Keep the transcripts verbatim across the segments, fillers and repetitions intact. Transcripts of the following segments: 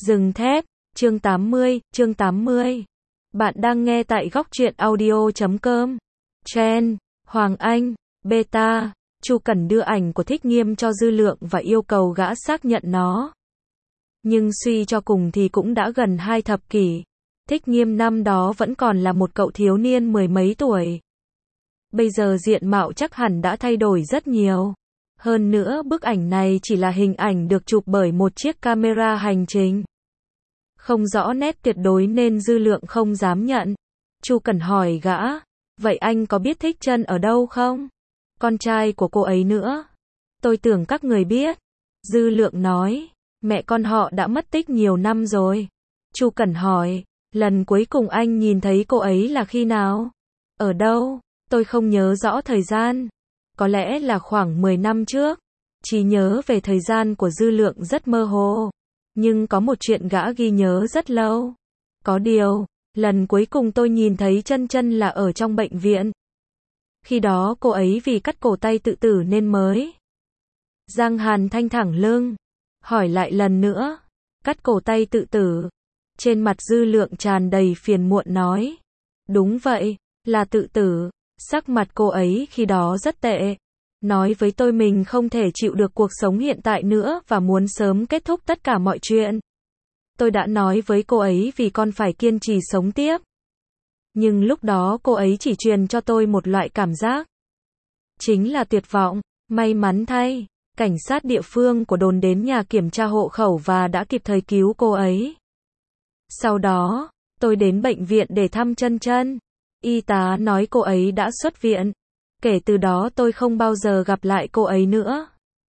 Rừng thép, chương tám mươi, chương tám mươi. Bạn đang nghe tại góc truyện audio chấm com. Chen, Hoàng Anh, Beta, Chu Cẩn đưa ảnh của Thích Nghiêm cho Dư Lượng và yêu cầu gã xác nhận nó. Nhưng suy cho cùng thì cũng đã gần hai thập kỷ. Thích Nghiêm năm đó vẫn còn là một cậu thiếu niên mười mấy tuổi. Bây giờ diện mạo chắc hẳn đã thay đổi rất nhiều. Hơn nữa bức ảnh này chỉ là hình ảnh được chụp bởi một chiếc camera hành trình. Không rõ nét tuyệt đối nên Dư Lượng không dám nhận. Chu Cẩn hỏi gã, vậy anh có biết Thích Trân ở đâu không? Con trai của cô ấy nữa. Tôi tưởng các người biết. Dư Lượng nói, mẹ con họ đã mất tích nhiều năm rồi. Chu Cẩn hỏi, lần cuối cùng anh nhìn thấy cô ấy là khi nào? Ở đâu? Tôi không nhớ rõ thời gian. Có lẽ là khoảng mười năm trước. Trí nhớ về thời gian của Dư Lượng rất mơ hồ. Nhưng có một chuyện gã ghi nhớ rất lâu. Có điều, lần cuối cùng tôi nhìn thấy Trân Trân là ở trong bệnh viện. Khi đó cô ấy vì cắt cổ tay tự tử nên mới. Giang Hàn Thanh thẳng lưng. Hỏi lại lần nữa. Cắt cổ tay tự tử. Trên mặt Dư Lượng tràn đầy phiền muộn nói. Đúng vậy, là tự tử. Sắc mặt cô ấy khi đó rất tệ. Nói với tôi mình không thể chịu được cuộc sống hiện tại nữa và muốn sớm kết thúc tất cả mọi chuyện. Tôi đã nói với cô ấy vì con phải kiên trì sống tiếp. Nhưng lúc đó cô ấy chỉ truyền cho tôi một loại cảm giác. Chính là tuyệt vọng. May mắn thay, cảnh sát địa phương của đồn đến nhà kiểm tra hộ khẩu và đã kịp thời cứu cô ấy. Sau đó, tôi đến bệnh viện để thăm Trân Trân. Y tá nói cô ấy đã xuất viện. Kể từ đó tôi không bao giờ gặp lại cô ấy nữa.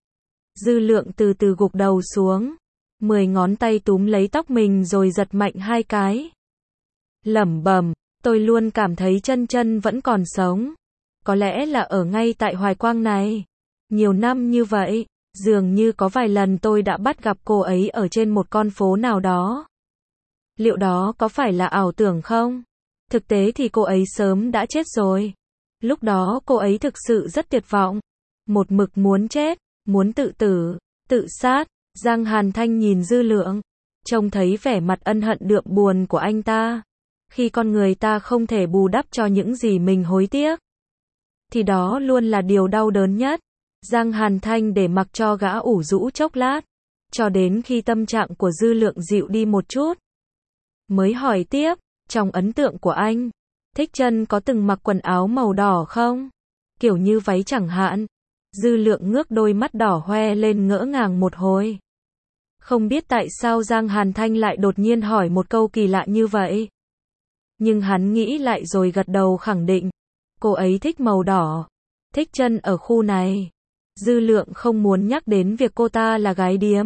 Dư Lượng từ từ gục đầu xuống. Mười ngón tay túm lấy tóc mình rồi giật mạnh hai cái. Lẩm bẩm, tôi luôn cảm thấy Trân Trân vẫn còn sống. Có lẽ là ở ngay tại Hoài Quang này. Nhiều năm như vậy, dường như có vài lần tôi đã bắt gặp cô ấy ở trên một con phố nào đó. Liệu đó có phải là ảo tưởng không? Thực tế thì cô ấy sớm đã chết rồi. Lúc đó cô ấy thực sự rất tuyệt vọng. Một mực muốn chết, muốn tự tử, tự sát. Giang Hàn Thanh nhìn Dư Lượng. Trông thấy vẻ mặt ân hận đượm buồn của anh ta. Khi con người ta không thể bù đắp cho những gì mình hối tiếc. Thì đó luôn là điều đau đớn nhất. Giang Hàn Thanh để mặc cho gã ủ rũ chốc lát. Cho đến khi tâm trạng của Dư Lượng dịu đi một chút. Mới hỏi tiếp, trong ấn tượng của anh, Thích Trân có từng mặc quần áo màu đỏ không? Kiểu như váy chẳng hạn. Dư Lượng ngước đôi mắt đỏ hoe lên ngỡ ngàng một hồi. Không biết tại sao Giang Hàn Thanh lại đột nhiên hỏi một câu kỳ lạ như vậy. Nhưng hắn nghĩ lại rồi gật đầu khẳng định. Cô ấy thích màu đỏ. Thích Trân ở khu này. Dư Lượng không muốn nhắc đến việc cô ta là gái điếm.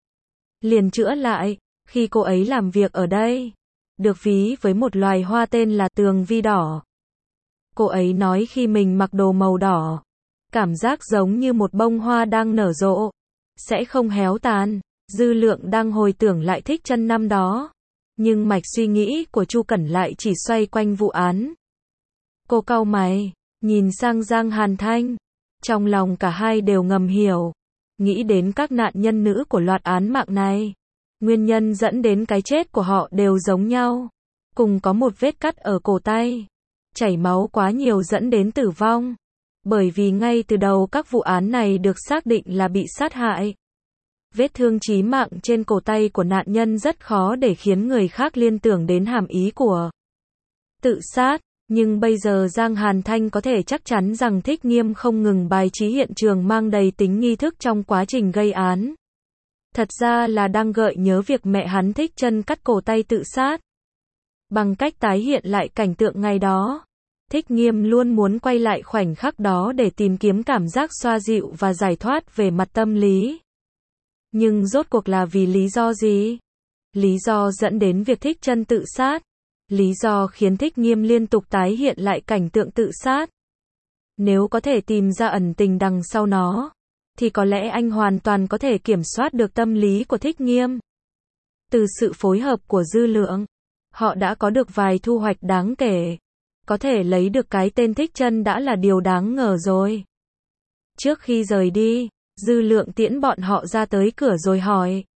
Liền chữa lại, khi cô ấy làm việc ở đây. Được ví với một loài hoa tên là tường vi đỏ. Cô ấy nói khi mình mặc đồ màu đỏ, cảm giác giống như một bông hoa đang nở rộ, sẽ không héo tàn. Dư Lượng đang hồi tưởng lại Thích Trân năm đó, nhưng mạch suy nghĩ của Chu Cẩn lại chỉ xoay quanh vụ án. Cô cau mày, nhìn sang Giang Hàn Thanh, trong lòng cả hai đều ngầm hiểu, nghĩ đến các nạn nhân nữ của loạt án mạng này. Nguyên nhân dẫn đến cái chết của họ đều giống nhau. Cùng có một vết cắt ở cổ tay. Chảy máu quá nhiều dẫn đến tử vong. Bởi vì ngay từ đầu các vụ án này được xác định là bị sát hại. Vết thương chí mạng trên cổ tay của nạn nhân rất khó để khiến người khác liên tưởng đến hàm ý của tự sát. Nhưng bây giờ Giang Hàn Thanh có thể chắc chắn rằng Thích Nghiêm không ngừng bài trí hiện trường mang đầy tính nghi thức trong quá trình gây án. Thật ra là đang gợi nhớ việc mẹ hắn Thích Trân cắt cổ tay tự sát. Bằng cách tái hiện lại cảnh tượng ngày đó, Thích Nghiêm luôn muốn quay lại khoảnh khắc đó để tìm kiếm cảm giác xoa dịu và giải thoát về mặt tâm lý. Nhưng rốt cuộc là vì lý do gì? Lý do dẫn đến việc Thích Trân tự sát. Lý do khiến Thích Nghiêm liên tục tái hiện lại cảnh tượng tự sát. Nếu có thể tìm ra ẩn tình đằng sau nó, thì có lẽ anh hoàn toàn có thể kiểm soát được tâm lý của Thích Nghiêm. Từ sự phối hợp của Dư Lượng, họ đã có được vài thu hoạch đáng kể. Có thể lấy được cái tên Thích Trân đã là điều đáng ngờ rồi. Trước khi rời đi, Dư Lượng tiễn bọn họ ra tới cửa rồi hỏi.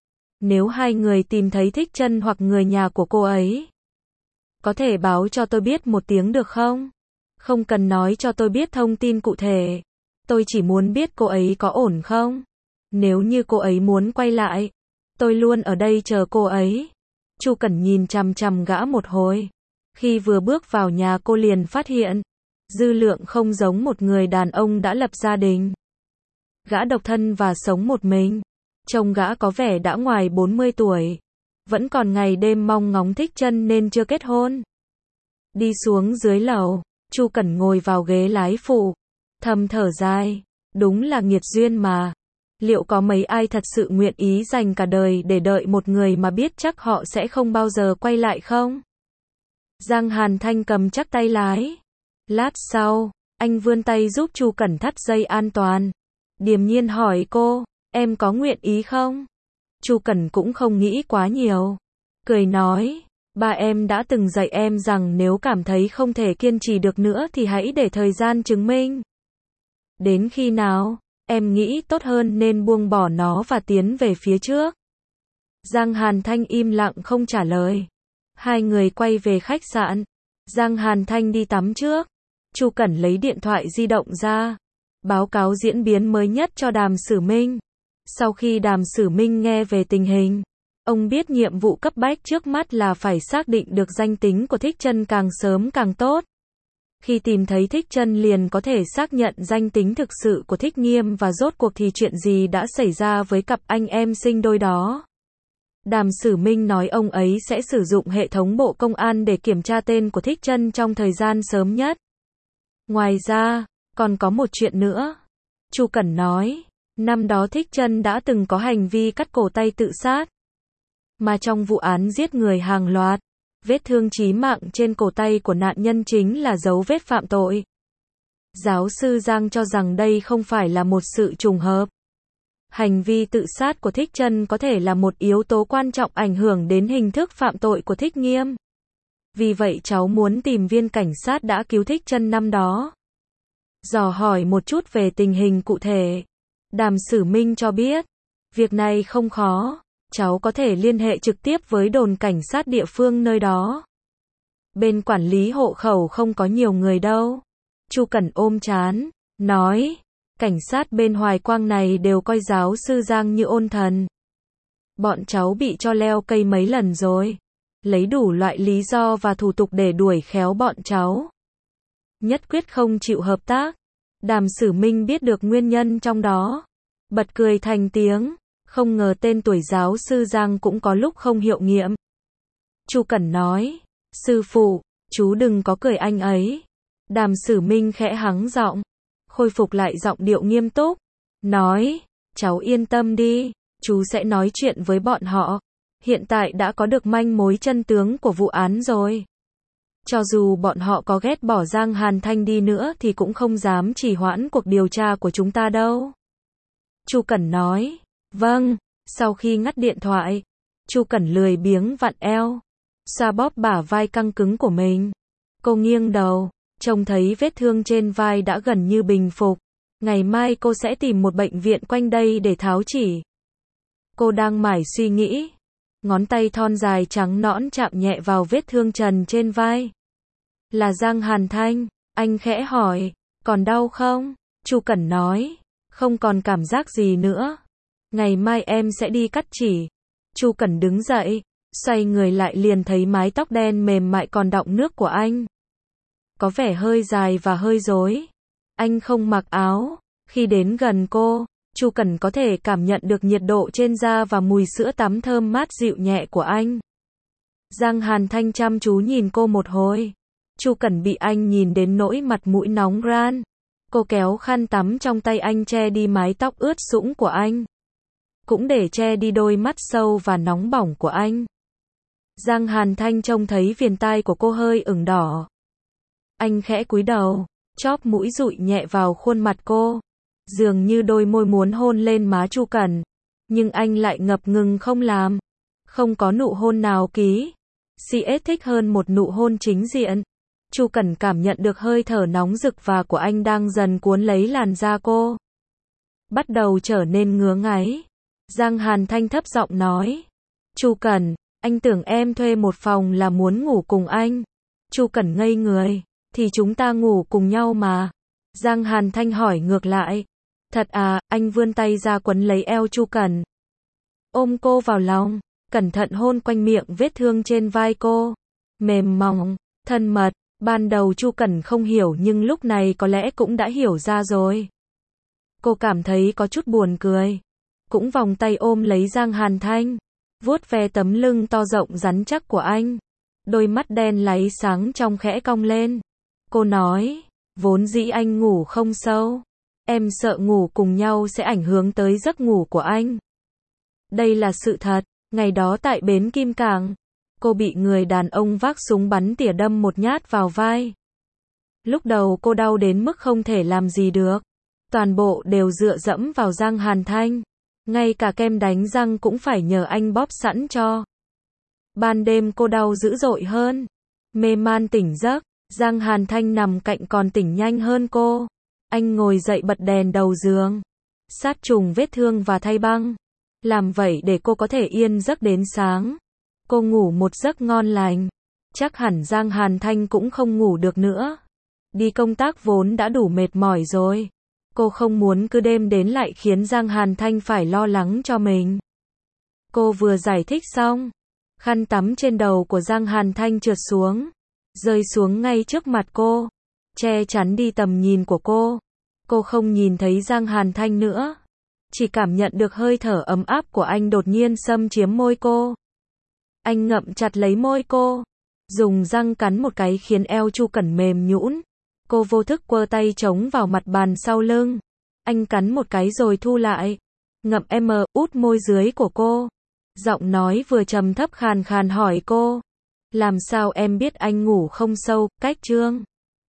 Nếu hai người tìm thấy Thích Trân hoặc người nhà của cô ấy, có thể báo cho tôi biết một tiếng được không? Không cần nói cho tôi biết thông tin cụ thể. Tôi chỉ muốn biết cô ấy có ổn không? Nếu như cô ấy muốn quay lại, tôi luôn ở đây chờ cô ấy. Chu Cẩn nhìn chằm chằm gã một hồi. Khi vừa bước vào nhà cô liền phát hiện, Dư Lượng không giống một người đàn ông đã lập gia đình. Gã độc thân và sống một mình. Trông gã có vẻ đã ngoài bốn mươi tuổi. Vẫn còn ngày đêm mong ngóng Thích Trân nên chưa kết hôn. Đi xuống dưới lầu, Chu Cẩn ngồi vào ghế lái phụ. Thầm thở dài. Đúng là nghiệt duyên mà. Liệu có mấy ai thật sự nguyện ý dành cả đời để đợi một người mà biết chắc họ sẽ không bao giờ quay lại không? Giang Hàn Thanh cầm chắc tay lái. Lát sau, anh vươn tay giúp Chu Cẩn thắt dây an toàn. Điềm nhiên hỏi cô, em có nguyện ý không? Chu Cẩn cũng không nghĩ quá nhiều. Cười nói, ba em đã từng dạy em rằng nếu cảm thấy không thể kiên trì được nữa thì hãy để thời gian chứng minh. Đến khi nào, em nghĩ tốt hơn nên buông bỏ nó và tiến về phía trước. Giang Hàn Thanh im lặng không trả lời. Hai người quay về khách sạn. Giang Hàn Thanh đi tắm trước. Chu Cẩn lấy điện thoại di động ra. Báo cáo diễn biến mới nhất cho Đàm Sử Minh. Sau khi Đàm Sử Minh nghe về tình hình, ông biết nhiệm vụ cấp bách trước mắt là phải xác định được danh tính của Thích Trân càng sớm càng tốt. Khi tìm thấy Thích Trân liền có thể xác nhận danh tính thực sự của Thích Nghiêm và rốt cuộc thì chuyện gì đã xảy ra với cặp anh em sinh đôi đó. Đàm Sử Minh nói ông ấy sẽ sử dụng hệ thống Bộ Công an để kiểm tra tên của Thích Trân trong thời gian sớm nhất. Ngoài ra, còn có một chuyện nữa. Chu Cẩn nói, năm đó Thích Trân đã từng có hành vi cắt cổ tay tự sát. Mà trong vụ án giết người hàng loạt, vết thương chí mạng trên cổ tay của nạn nhân chính là dấu vết phạm tội. Giáo sư Giang cho rằng đây không phải là một sự trùng hợp. Hành vi tự sát của Thích Trân có thể là một yếu tố quan trọng ảnh hưởng đến hình thức phạm tội của Thích Nghiêm. Vì vậy cháu muốn tìm viên cảnh sát đã cứu Thích Trân năm đó. Dò hỏi một chút về tình hình cụ thể. Đàm Sử Minh cho biết, việc này không khó, cháu có thể liên hệ trực tiếp với đồn cảnh sát địa phương nơi đó. Bên quản lý hộ khẩu không có nhiều người đâu. Chu Cẩn ôm trán, nói, cảnh sát bên Hoài Quang này đều coi giáo sư Giang như ôn thần. Bọn cháu bị cho leo cây mấy lần rồi, lấy đủ loại lý do và thủ tục để đuổi khéo bọn cháu. Nhất quyết không chịu hợp tác. Đàm Sử Minh biết được nguyên nhân trong đó. Bật cười thành tiếng, không ngờ tên tuổi giáo sư Giang cũng có lúc không hiệu nghiệm. Chu Cẩn nói, sư phụ, chú đừng có cười anh ấy. Đàm Sử Minh khẽ hắng giọng, khôi phục lại giọng điệu nghiêm túc, nói, cháu yên tâm đi, chú sẽ nói chuyện với bọn họ. Hiện tại đã có được manh mối chân tướng của vụ án rồi. Cho dù bọn họ có ghét bỏ Giang Hàn Thanh đi nữa thì cũng không dám trì hoãn cuộc điều tra của chúng ta đâu. Chu Cẩn nói, vâng. Sau khi ngắt điện thoại, Chu Cẩn lười biếng vặn eo, xoa bóp bả vai căng cứng của mình. Cô nghiêng đầu, trông thấy vết thương trên vai đã gần như bình phục. Ngày mai cô sẽ tìm một bệnh viện quanh đây để tháo chỉ. Cô đang mải suy nghĩ. Ngón tay thon dài trắng nõn chạm nhẹ vào vết thương trần trên vai. Là Giang Hàn Thanh, anh khẽ hỏi, còn đau không? Chu Cẩn nói, không còn cảm giác gì nữa. Ngày mai em sẽ đi cắt chỉ. Chu Cẩn đứng dậy, xoay người lại liền thấy mái tóc đen mềm mại còn đọng nước của anh. Có vẻ hơi dài và hơi rối. Anh không mặc áo. Khi đến gần cô, Chu Cẩn có thể cảm nhận được nhiệt độ trên da và mùi sữa tắm thơm mát dịu nhẹ của anh. Giang Hàn Thanh chăm chú nhìn cô một hồi. Chu Cẩn bị anh nhìn đến nỗi mặt mũi nóng ran. Cô kéo khăn tắm trong tay anh che đi mái tóc ướt sũng của anh. Cũng để che đi đôi mắt sâu và nóng bỏng của anh. Giang Hàn Thanh trông thấy viền tai của cô hơi ửng đỏ. Anh khẽ cúi đầu, chóp mũi dụi nhẹ vào khuôn mặt cô. Dường như đôi môi muốn hôn lên má Chu Cẩn. Nhưng anh lại ngập ngừng không làm. Không có nụ hôn nào ký. xê ét thích hơn một nụ hôn chính diện. Chu Cẩn cảm nhận được hơi thở nóng rực và của anh đang dần cuốn lấy làn da cô. Bắt đầu trở nên ngứa ngáy. Giang Hàn Thanh thấp giọng nói, Chu Cẩn, anh tưởng em thuê một phòng là muốn ngủ cùng anh. Chu Cẩn ngây người, thì chúng ta ngủ cùng nhau mà. Giang Hàn Thanh hỏi ngược lại. Thật à, anh vươn tay ra quấn lấy eo Chu Cẩn. Ôm cô vào lòng, cẩn thận hôn quanh miệng vết thương trên vai cô. Mềm mỏng, thân mật, ban đầu Chu Cẩn không hiểu nhưng lúc này có lẽ cũng đã hiểu ra rồi. Cô cảm thấy có chút buồn cười. Cũng vòng tay ôm lấy Giang Hàn Thanh, vuốt ve tấm lưng to rộng rắn chắc của anh. Đôi mắt đen láy sáng trong khẽ cong lên. Cô nói, vốn dĩ anh ngủ không sâu. Em sợ ngủ cùng nhau sẽ ảnh hưởng tới giấc ngủ của anh. Đây là sự thật, ngày đó tại bến Kim Cảng, cô bị người đàn ông vác súng bắn tỉa đâm một nhát vào vai. Lúc đầu cô đau đến mức không thể làm gì được. Toàn bộ đều dựa dẫm vào Giang Hàn Thanh. Ngay cả kem đánh răng cũng phải nhờ anh bóp sẵn cho. Ban đêm cô đau dữ dội hơn. Mê man tỉnh giấc, Giang Hàn Thanh nằm cạnh còn tỉnh nhanh hơn cô. Anh ngồi dậy bật đèn đầu giường, sát trùng vết thương và thay băng. Làm vậy để cô có thể yên giấc đến sáng. Cô ngủ một giấc ngon lành. Chắc hẳn Giang Hàn Thanh cũng không ngủ được nữa. Đi công tác vốn đã đủ mệt mỏi rồi. Cô không muốn cứ đêm đến lại khiến Giang Hàn Thanh phải lo lắng cho mình. Cô vừa giải thích xong, khăn tắm trên đầu của Giang Hàn Thanh trượt xuống, rơi xuống ngay trước mặt cô, che chắn đi tầm nhìn của cô. Cô không nhìn thấy Giang Hàn Thanh nữa, chỉ cảm nhận được hơi thở ấm áp của anh đột nhiên xâm chiếm môi cô. Anh ngậm chặt lấy môi cô, dùng răng cắn một cái khiến eo Chu Cẩn mềm nhũn. Cô vô thức quơ tay chống vào mặt bàn sau lưng. Anh cắn một cái rồi thu lại, ngậm em út môi dưới của cô. Giọng nói vừa trầm thấp khàn khàn hỏi cô, làm sao em biết anh ngủ không sâu, cách Trương?